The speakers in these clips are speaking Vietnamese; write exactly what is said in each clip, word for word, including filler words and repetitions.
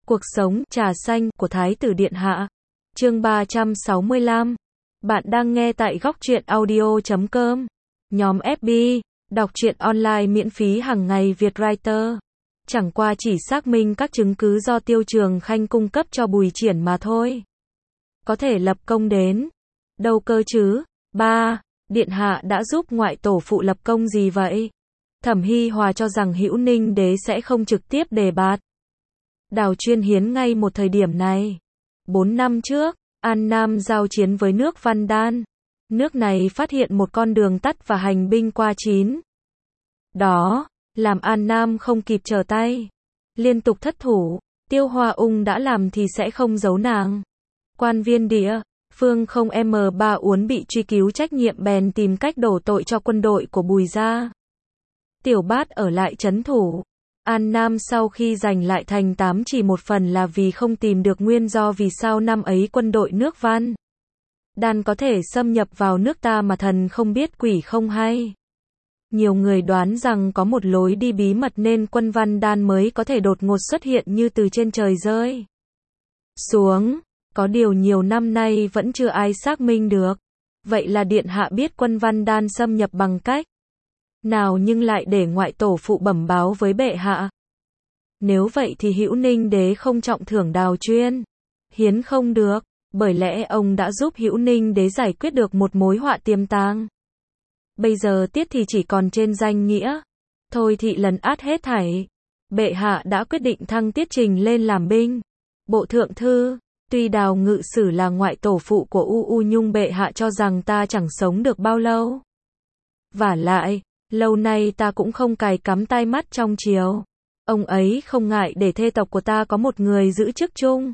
Cuộc sống, trà xanh, của Thái tử Điện Hạ. Chương ba trăm sáu mươi lăm. Bạn đang nghe tại góc truyện audio chấm com. Nhóm ép bê, đọc truyện online miễn phí hàng ngày Việt Writer. Chẳng qua chỉ xác minh các chứng cứ do Tiêu Trường Khanh cung cấp cho Bùi Triển mà thôi. Có thể lập công đến đâu cơ chứ? ba. Điện Hạ đã giúp ngoại tổ phụ lập công gì vậy? Thẩm Hi Hòa cho rằng Hữu Ninh Đế sẽ không trực tiếp đề bạt Đào Chuyên Hiến ngay một thời điểm này. Bốn năm trước, An Nam giao chiến với nước Văn Đan. Nước này phát hiện một con đường tắt và hành binh qua chín. Đó, làm An Nam không kịp trở tay. Liên tục thất thủ, Tiêu Hoa Ung đã làm thì sẽ không giấu nàng. Quan viên địa phương không M ba uốn bị truy cứu trách nhiệm bèn tìm cách đổ tội cho quân đội của Bùi gia. Tiểu Bát ở lại trấn thủ. An Nam sau khi giành lại thành tám chỉ một phần là vì không tìm được nguyên do vì sao năm ấy quân đội nước Văn Đan có thể xâm nhập vào nước ta mà thần không biết quỷ không hay. Nhiều người đoán rằng có một lối đi bí mật nên quân Văn Đan mới có thể đột ngột xuất hiện như từ trên trời rơi xuống. Có điều nhiều năm nay vẫn chưa ai xác minh được. Vậy là Điện Hạ biết quân Văn Đan xâm nhập bằng cách nào nhưng lại để ngoại tổ phụ bẩm báo với bệ hạ. Nếu vậy thì Hữu Ninh Đế không trọng thưởng Đào Chuyên Hiến không được, bởi lẽ ông đã giúp Hữu Ninh Đế giải quyết được một mối họa tiềm tàng. Bây giờ tiết thì chỉ còn trên danh nghĩa. Thôi thị lần át hết thảy. Bệ hạ đã quyết định thăng Tiết Trình lên làm binh bộ thượng thư. Tuy Đào Ngự Sử là ngoại tổ phụ của U U nhưng bệ hạ cho rằng ta chẳng sống được bao lâu. Vả lại, lâu nay ta cũng không cài cắm tai mắt trong triều. Ông ấy không ngại để thê tộc của ta có một người giữ chức chung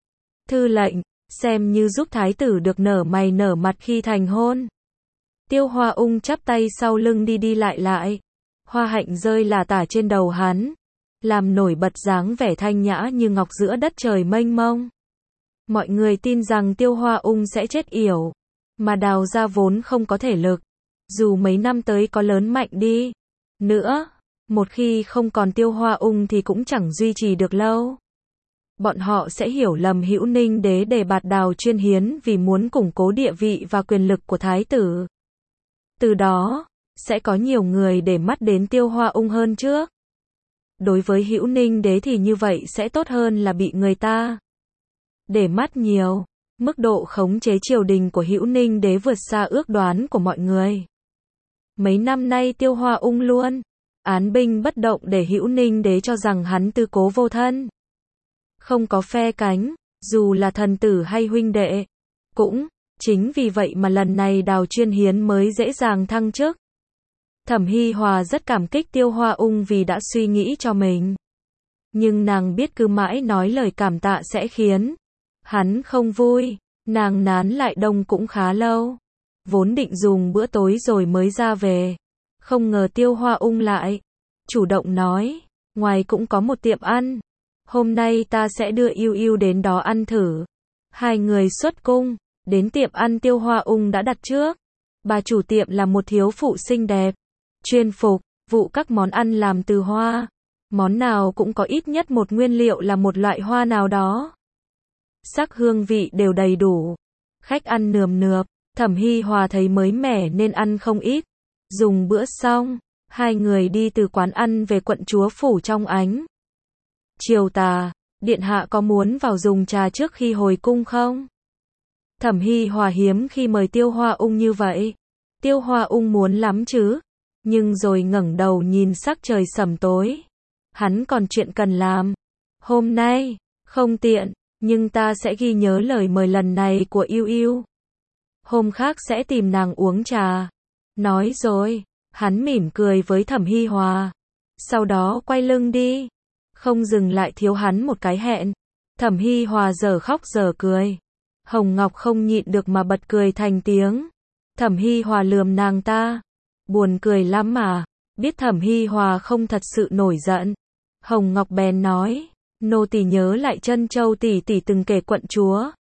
thư lệnh, xem như giúp thái tử được nở mày nở mặt khi thành hôn. Tiêu Hoa Ung chắp tay sau lưng đi đi lại lại. Hoa hạnh rơi là tả trên đầu hắn, làm nổi bật dáng vẻ thanh nhã như ngọc giữa đất trời mênh mông. Mọi người tin rằng Tiêu Hoa Ung sẽ chết yểu, mà Đào gia vốn không có thể lực. Dù mấy năm tới có lớn mạnh đi nữa, một khi không còn Tiêu Hoa Ung thì cũng chẳng duy trì được lâu. Bọn họ sẽ hiểu lầm Hữu Ninh Đế đề bạt Đào Chuyên Hiến vì muốn củng cố địa vị và quyền lực của thái tử. Từ đó, sẽ có nhiều người để mắt đến Tiêu Hoa Ung hơn trước. Đối với Hữu Ninh Đế thì như vậy sẽ tốt hơn là bị người ta để mắt nhiều. Mức độ khống chế triều đình của Hữu Ninh Đế vượt xa ước đoán của mọi người. Mấy năm nay Tiêu Hoa Ung luôn án binh bất động để Hữu Ninh Đế cho rằng hắn tư cố vô thân, không có phe cánh, dù là thần tử hay huynh đệ. Cũng chính vì vậy mà lần này Đào Chuyên Hiến mới dễ dàng thăng chức. Thẩm Hi Hòa rất cảm kích Tiêu Hoa Ung vì đã suy nghĩ cho mình. Nhưng nàng biết cứ mãi nói lời cảm tạ sẽ khiến hắn không vui. Nàng nán lại đông cũng khá lâu. Vốn định dùng bữa tối rồi mới ra về. Không ngờ Tiêu Hoa Ung lại chủ động nói, ngoài cũng có một tiệm ăn. Hôm nay ta sẽ đưa Yêu Yêu đến đó ăn thử. Hai người xuất cung, đến tiệm ăn Tiêu Hoa Ung đã đặt trước. Bà chủ tiệm là một thiếu phụ xinh đẹp, chuyên phục vụ các món ăn làm từ hoa. Món nào cũng có ít nhất một nguyên liệu là một loại hoa nào đó. Sắc hương vị đều đầy đủ. Khách ăn nườm nượp. Thẩm Hi Hòa thấy mới mẻ nên ăn không ít. Dùng bữa xong, hai người đi từ quán ăn về quận chúa phủ trong ánh chiều tà. Điện hạ có muốn vào dùng trà trước khi hồi cung không? Thẩm Hi Hòa hiếm khi mời Tiêu Hoa Ung như vậy. Tiêu Hoa Ung muốn lắm chứ, nhưng rồi ngẩng đầu nhìn sắc trời sẩm tối. Hắn còn chuyện cần làm. Hôm nay không tiện, nhưng ta sẽ ghi nhớ lời mời lần này của Yêu Yêu. Hôm khác sẽ tìm nàng uống trà. Nói rồi, hắn mỉm cười với Thẩm Hi Hòa. Sau đó quay lưng đi. Không dừng lại thiếu hắn một cái hẹn. Thẩm Hi Hòa giờ khóc giờ cười. Hồng Ngọc không nhịn được mà bật cười thành tiếng. Thẩm Hi Hòa lườm nàng ta. Buồn cười lắm mà. Biết Thẩm Hi Hòa không thật sự nổi giận. Hồng Ngọc bèn nói. Nô tỳ nhớ lại Trân Châu tỷ tỷ từng kể quận chúa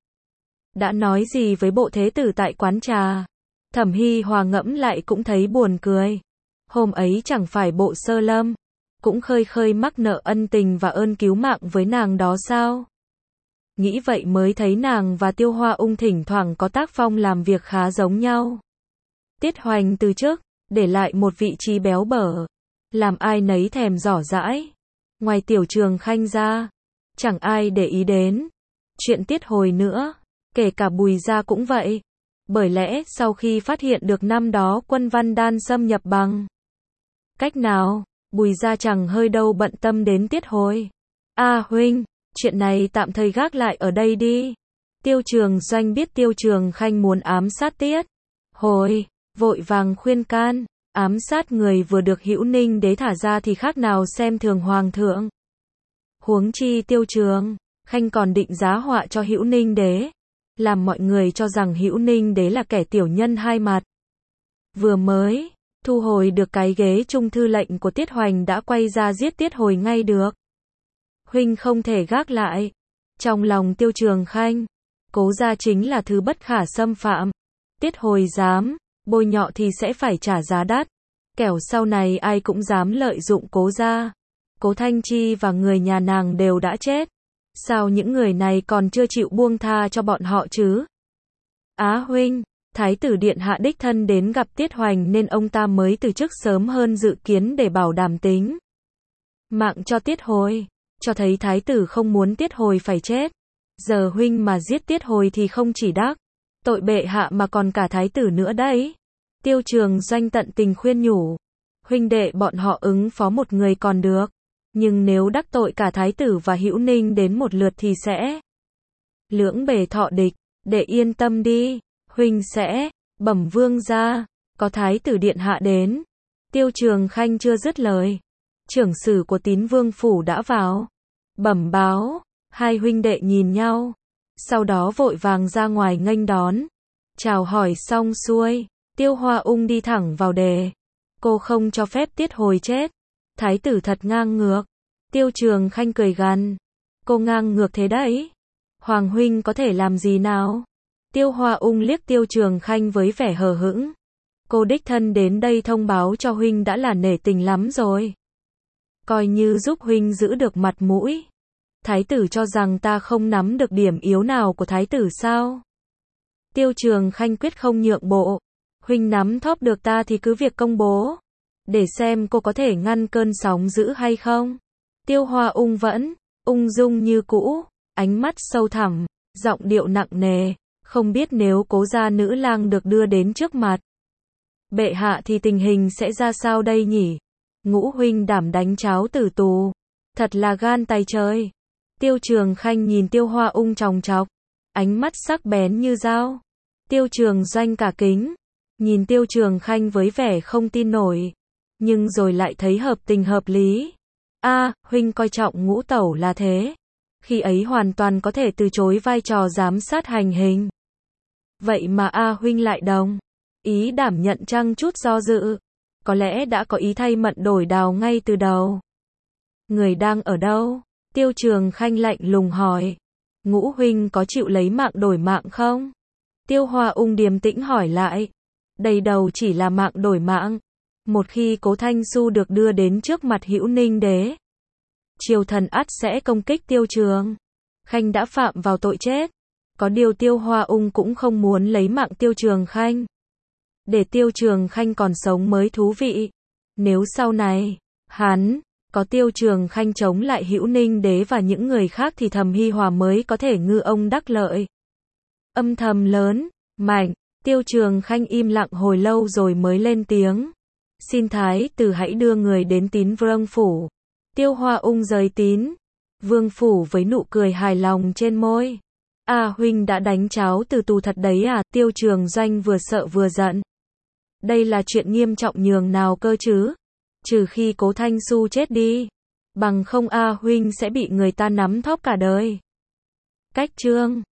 đã nói gì với bộ thế tử tại quán trà. Thẩm Hi Hòa ngẫm lại cũng thấy buồn cười. Hôm ấy chẳng phải bộ Sơ Lâm cũng khơi khơi mắc nợ ân tình và ơn cứu mạng với nàng đó sao? Nghĩ vậy mới thấy nàng và Tiêu Hoa Ung thỉnh thoảng có tác phong làm việc khá giống nhau. Tiết Hoành từ trước, để lại một vị trí béo bở, làm ai nấy thèm giỏ giãi. Ngoài Tiểu Trường Khanh ra, chẳng ai để ý đến chuyện Tiết Hồi nữa, kể cả Bùi gia cũng vậy. Bởi lẽ sau khi phát hiện được năm đó Quân Văn Đan xâm nhập bằng cách nào, Bùi gia chẳng hơi đâu bận tâm đến Tiết Hồi. A huynh, chuyện này tạm thời gác lại ở đây đi. Tiêu Trường Doanh biết Tiêu Trường Khanh muốn ám sát Tiết Hồi, vội vàng khuyên can, ám sát người vừa được Hữu Ninh Đế thả ra thì khác nào xem thường hoàng thượng. Huống chi Tiêu Trường Khanh còn định giá họa cho Hữu Ninh Đế, làm mọi người cho rằng Hữu Ninh Đế là kẻ tiểu nhân hai mặt. Vừa mới thu hồi được cái ghế trung thư lệnh của Tiết Hoành đã quay ra giết Tiết Hồi ngay được. Huynh không thể gác lại. Trong lòng Tiêu Trường Khanh, Cố gia chính là thứ bất khả xâm phạm. Tiết Hồi dám bôi nhọ thì sẽ phải trả giá đắt. Kẻo sau này ai cũng dám lợi dụng Cố gia. Cố Thanh Chi và người nhà nàng đều đã chết. Sao những người này còn chưa chịu buông tha cho bọn họ chứ? Á huynh, Thái tử điện hạ đích thân đến gặp Tiết Hoành nên ông ta mới từ chức sớm hơn dự kiến để bảo đảm tính mạng cho Tiết Hồi, cho thấy Thái tử không muốn Tiết Hồi phải chết. Giờ huynh mà giết Tiết Hồi thì không chỉ đắc tội bệ hạ mà còn cả Thái tử nữa đấy. Tiêu Trường Doanh tận tình khuyên nhủ. Huynh đệ bọn họ ứng phó một người còn được, nhưng nếu đắc tội cả Thái tử và Hữu Ninh đến một lượt thì sẽ lưỡng bề thọ địch. Để yên tâm đi, huynh sẽ bẩm vương gia, có Thái tử điện hạ đến. Tiêu Trường Khanh chưa dứt lời, trưởng sử của Tín Vương phủ đã vào bẩm báo. Hai huynh đệ nhìn nhau, sau đó vội vàng ra ngoài nghênh đón. Chào hỏi xong xuôi, Tiêu Hoa Ung đi thẳng vào đề. Cô không cho phép Tiết Hồi chết. Thái tử thật ngang ngược. Tiêu Trường Khanh cười gằn. Cô ngang ngược thế đấy. Hoàng huynh có thể làm gì nào? Tiêu Hoa Ung liếc Tiêu Trường Khanh với vẻ hờ hững. Cô đích thân đến đây thông báo cho huynh đã là nể tình lắm rồi. Coi như giúp huynh giữ được mặt mũi. Thái tử cho rằng ta không nắm được điểm yếu nào của thái tử sao? Tiêu Trường Khanh quyết không nhượng bộ. Huynh nắm thóp được ta thì cứ việc công bố, để xem cô có thể ngăn cơn sóng dữ hay không. Tiêu Hoa Ung vẫn ung dung như cũ, ánh mắt sâu thẳm, giọng điệu nặng nề. Không biết nếu Cố gia nữ lang được đưa đến trước mặt bệ hạ thì tình hình sẽ ra sao đây nhỉ? Ngũ huynh đảm đánh cháo tử tù, thật là gan tay trời. Tiêu Trường Khanh nhìn Tiêu Hoa Ung chòng chọc, ánh mắt sắc bén như dao. Tiêu Trường Doanh cả kính, nhìn Tiêu Trường Khanh với vẻ không tin nổi, nhưng rồi lại thấy hợp tình hợp lý. A, à, huynh coi trọng Ngũ tẩu là thế. Khi ấy hoàn toàn có thể từ chối vai trò giám sát hành hình. Vậy mà A huynh lại đồng ý đảm nhận chăng chút do dự. Có lẽ đã có ý thay Mận đổi Đào ngay từ đầu. Người đang ở đâu? Tiêu Trường Khanh lạnh lùng hỏi. Ngũ huynh có chịu lấy mạng đổi mạng không? Tiêu Hoa Ung điềm tĩnh hỏi lại. Đầy đầu chỉ là mạng đổi mạng. Một khi Cố Thanh Xu được đưa đến trước mặt Hữu Ninh Đế, triều thần ắt sẽ công kích Tiêu Trường Khanh đã phạm vào tội chết. Có điều Tiêu Hoa Ung cũng không muốn lấy mạng Tiêu Trường Khanh. Để Tiêu Trường Khanh còn sống mới thú vị. Nếu sau này hắn có Tiêu Trường Khanh chống lại Hữu Ninh Đế và những người khác thì Thầm Hy Hòa mới có thể ngư ông đắc lợi. Âm thầm lớn, mạnh, Tiêu Trường Khanh im lặng hồi lâu rồi mới lên tiếng. Xin Thái tử hãy đưa người đến Tín Vương phủ. Tiêu Hoa Ung rời Tín Vương phủ với nụ cười hài lòng trên môi. À huynh đã đánh cháo từ tù thật đấy à? Tiêu Trường Doanh vừa sợ vừa giận. Đây là chuyện nghiêm trọng nhường nào cơ chứ? Trừ khi Cố Thanh Xu chết đi, bằng không A huynh sẽ bị người ta nắm thóp cả đời. Cách chương